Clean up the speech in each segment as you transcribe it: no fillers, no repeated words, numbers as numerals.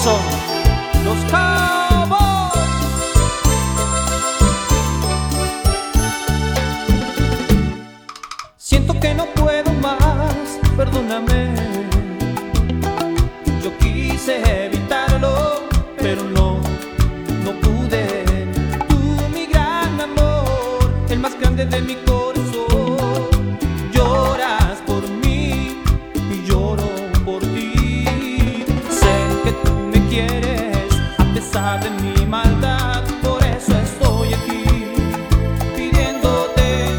son los Cowboys. Siento que no puedo más, perdóname. Yo quise evitarlo, pero no pude. Tú, mi gran amor, el más grande de mi corazón, lloras por mí y lloro por ti. Sé que tú me quieres a pesar de mi maldad, por eso estoy aquí pidiéndote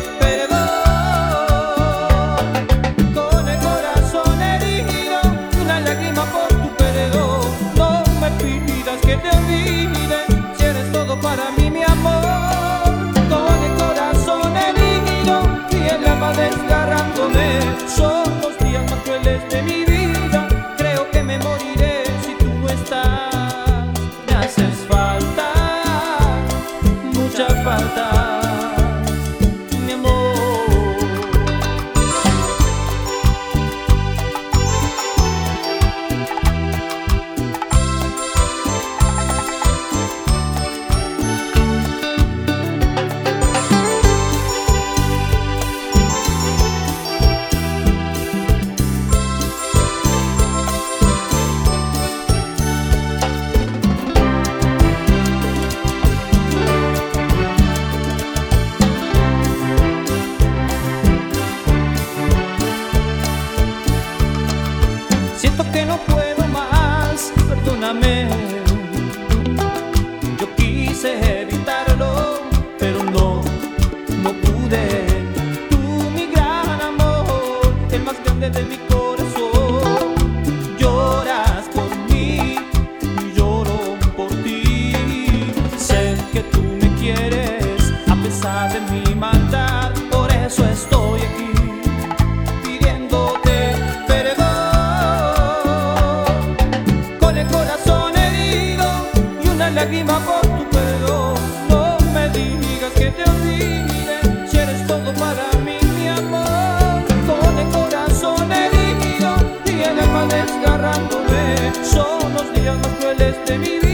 perdón. Con el corazón herido y una lágrima por tu perdón, no me pidas que te olvide, si eres todo para mí, mi amor. Con el corazón herido y el alma desgarrándome, son los días más crueles de mi vida. Creo que me moriré si tú no estás. Me haces falta, mucha falta, mi amor. Siento que no puedo más, perdóname. Yo quise evitarlo, pero no pude. Tú, mi gran amor, el más grande de mi corazón, lloras por mí y lloro por ti. Sé que tú me quieres a pesar de mi maldad, por eso estoy aquí pidiéndote perdón. Corazón herido y una lágrima por tu perdón, no me digas que te olvide, si eres todo para mí, mi amor. Con el corazón herido y el alma desgarrándome, son los días más crueles de mi vida.